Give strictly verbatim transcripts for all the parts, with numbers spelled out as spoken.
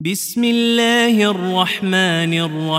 بسم الله الرحمن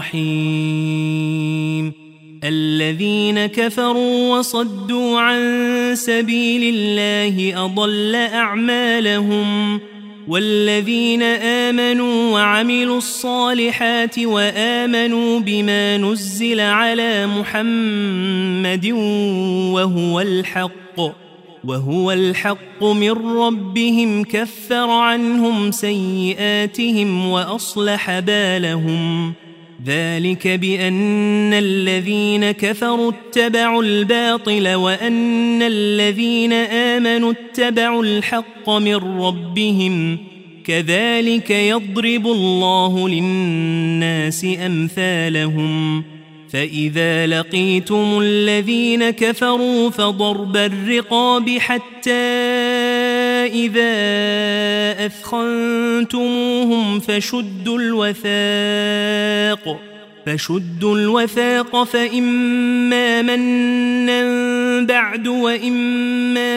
الرحيم الذين كفروا وصدوا عن سبيل الله أضل أعمالهم والذين آمنوا وعملوا الصالحات وآمنوا بما نزل على محمد وهو الحق وهو الحق من ربهم كفر عنهم سيئاتهم وأصلح بالهم ذلك بأن الذين كفروا اتبعوا الباطل وأن الذين آمنوا اتبعوا الحق من ربهم كذلك يضرب الله للناس أمثالهم فإذا لقيتم الذين كفروا فضرب الرقاب حتى إذا أثخنتموهم فشدوا الوثاق فشدوا الوثاق فإما منا بعد وإما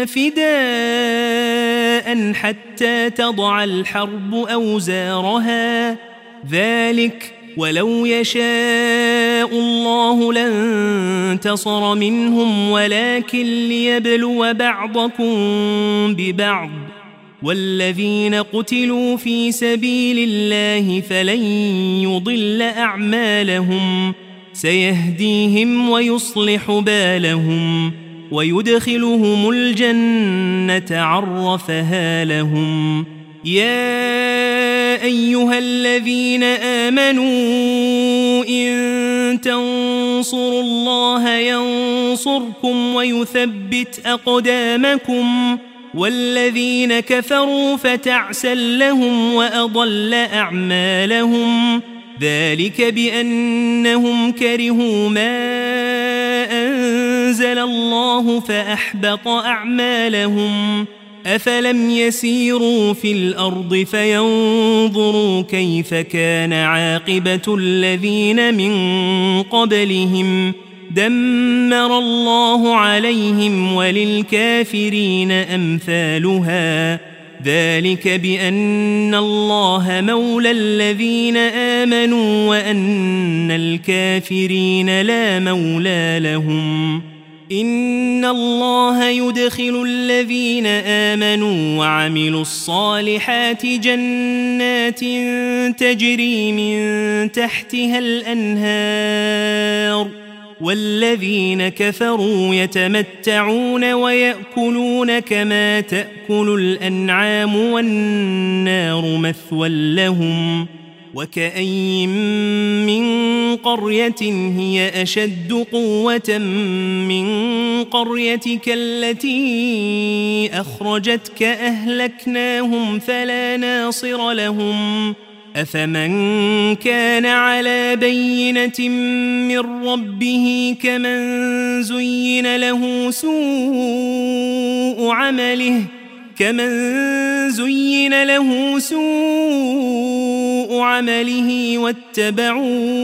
فداء حتى تضع الحرب أوزارها ذلك ولو يشاء الله لانتصر منهم ولكن ليبلو بعضكم ببعض والذين قتلوا في سبيل الله فلن يضل أعمالهم سيهديهم ويصلح بالهم ويدخلهم الجنة عرفها لهم يا أيها الذين آمنوا إن تنصروا الله ينصركم ويثبت أقدامكم والذين كفروا فتعسا لهم وأضل أعمالهم ذلك بأنهم كرهوا ما أنزل الله فأحبط أعمالهم أفلم يسيروا في الأرض فينظروا كيف كان عاقبة الذين من قبلهم دمر الله عليهم وللكافرين أمثالها ذلك بأن الله مولى الذين آمنوا وأن الكافرين لا مولى لهم إن الله يدخل الذين آمنوا وعملوا الصالحات جنات تجري من تحتها الأنهار والذين كفروا يتمتعون ويأكلون كما تأكل الأنعام والنار مثوى لهم وكأين من قرية هي أشد قوة من قريتك التي أخرجتك أهلكناهم فلا ناصر لهم أفمن كان على بينة من ربه كمن زين له سوء عمله كمن زين له سوء عمله واتبعوا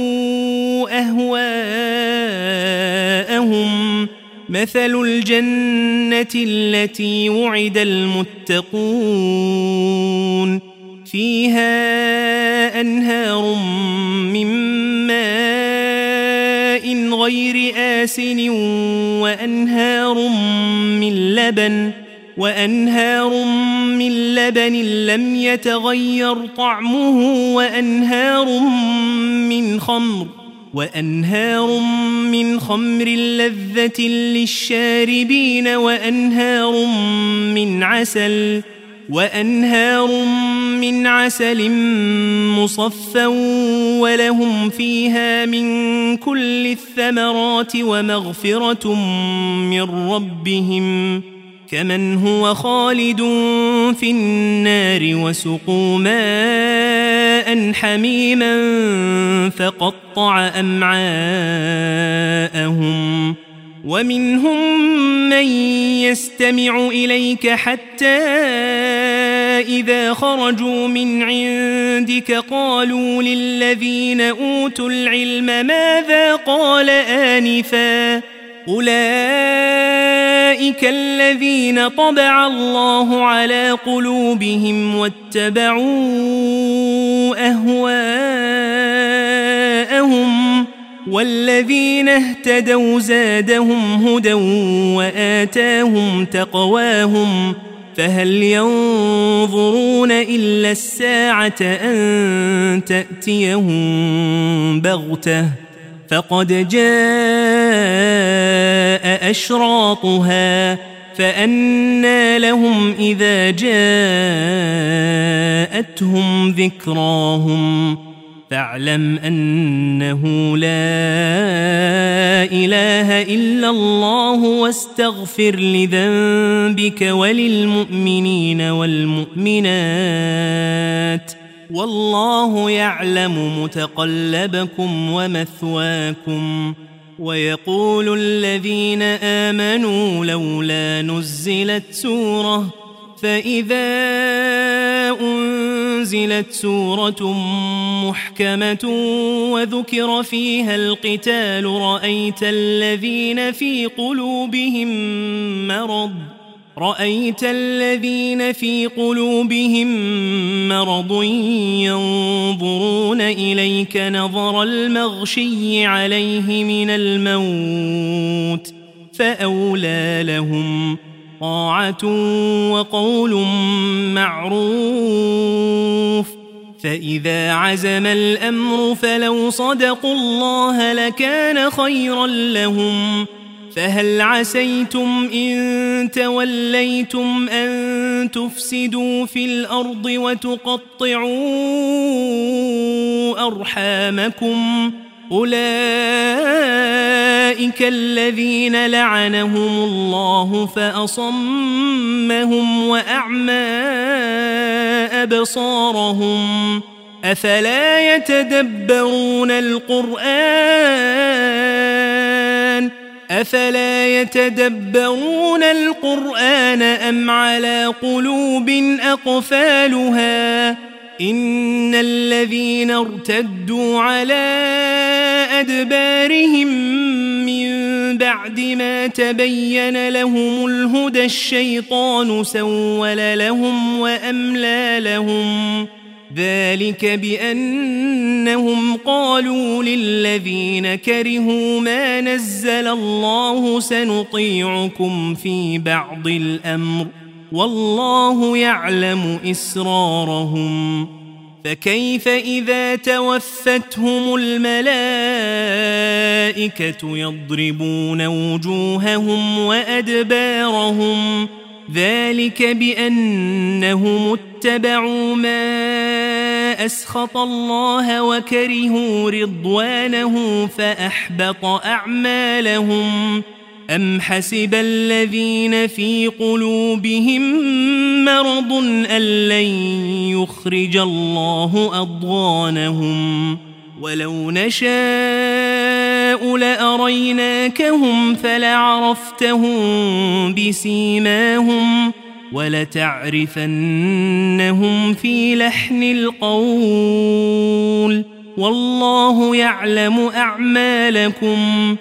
أهواءهم مثل الجنة التي وعد المتقون فيها أنهار من ماء غير آسن وأنهار من لبن وأنهار من لبن لم يتغير طعمه وأنهار من خمر وأنهار من خمر لذة للشاربين وأنهار من عسل وأنهار من عسل مصفى ولهم فيها من كل الثمرات ومغفرة من ربهم كمن هو خالد في النار وسقوا ماء حميما فقطع أمعاءهم ومنهم من يستمع إليك حتى إذا خرجوا من عندك قالوا للذين أوتوا العلم ماذا قال آنفا أولئك الذين طبع الله على قلوبهم واتبعوا أهواءهم والذين اهتدوا زادهم هدى وآتاهم تقواهم فهل ينظرون إلا الساعة أن تأتيهم بغتة فقد جاء أشراطها فأنى لهم إذا جاءتهم ذكراهم فاعلم أنه لا إله إلا الله واستغفر لذنبك وللمؤمنين والمؤمنات والله يعلم متقلبكم ومثواكم. ويقول الذين آمنوا لولا نزلت سورة فإذا أنزلت سورة محكمة وذكر فيها القتال رأيت الذين في قلوبهم مرض رأيت الذين في قلوبهم مرض ينظرون إليك نظر المغشي عليه من الموت فأولى لهم طاعة وقول معروف. فإذا عزم الأمر فلو صدقوا الله لكان خيرا لهم فهل عسيتم إن توليتم أن تفسدوا في الأرض وتقطعوا أرحامكم أولئك الذين لعنهم الله فأصمهم وأعمى أبصارهم أفلا يتدبرون القرآن أفلا يتدبرون القرآن أم على قلوب أقفالها إن الذين ارتدوا على أدبارهم من بعد ما تبين لهم الهدى الشيطان سول لهم وأملى لهم ذلك بأنهم قالوا للذين كرهوا ما نزل الله سنطيعكم في بعض الأمر والله يعلم إسرارهم فكيف إذا توفتهم الملائكة يضربون وجوههم وأدبارهم ذلك بأنهم اتبعوا ما أسخط الله وكرهوا رضوانه فأحبط أعمالهم أم حسب الذين في قلوبهم مرض أن لن يخرج الله أضغانهم ولو نشاء لأريناكهم فلعرفتهم بسيماهم ولتعرفنهم في لحن القول والله يعلم أعمالكم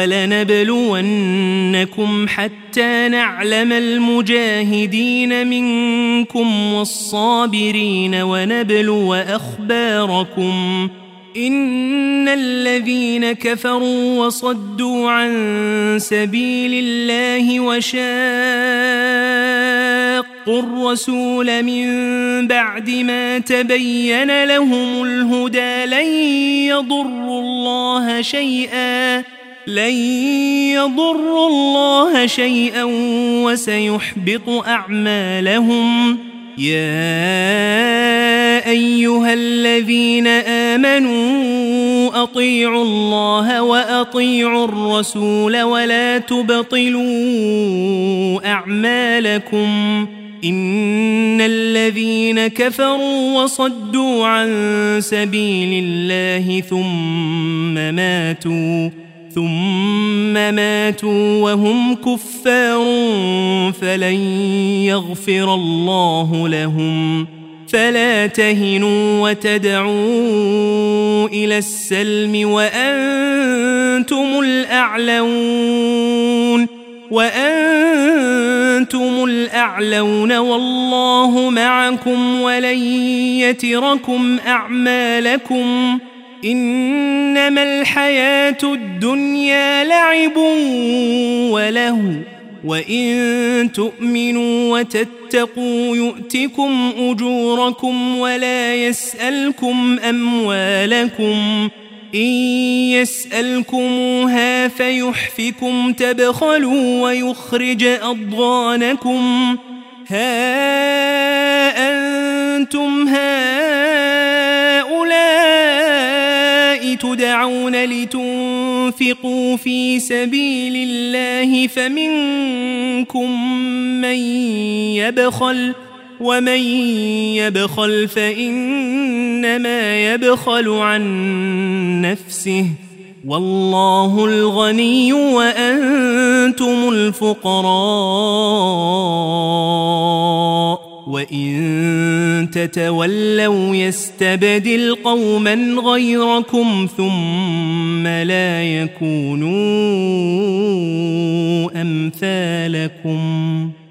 ولنبلونكم حتى نعلم المجاهدين منكم والصابرين ونبلو أخباركم إن الذين كفروا وصدوا عن سبيل الله وشاقوا الرسول من بعد ما تبين لهم الهدى لن يضروا الله شيئا لن يضروا الله شيئا وسيحبط أعمالهم يا أيها الذين آمنوا أطيعوا الله وأطيعوا الرسول ولا تبطلوا أعمالكم إن الذين كفروا وصدوا عن سبيل الله ثم ماتوا ثم ماتوا وهم كفار فلن يغفر الله لهم فلا تهنوا وتدعوا إلى السلم وأنتم الأعلون وأنتم الأعلون والله معكم ولن يتركم أعمالكم إنما الحياة الدنيا لعب ولهو وإن تؤمنوا وتتقوا يؤتكم أجوركم ولا يسألكم أموالكم إن يسألكموها فيحفكم تبخلوا ويخرج أضغانكم ها أنتم هؤلاء تدعون لتنفقوا في سبيل الله فمنكم من يبخل ومن يبخل فإنما يبخل عن نفسه والله الغني وأنتم الفقراء وإن تتولوا يستبدل قوما غيركم ثم لا يكونوا أمثالكم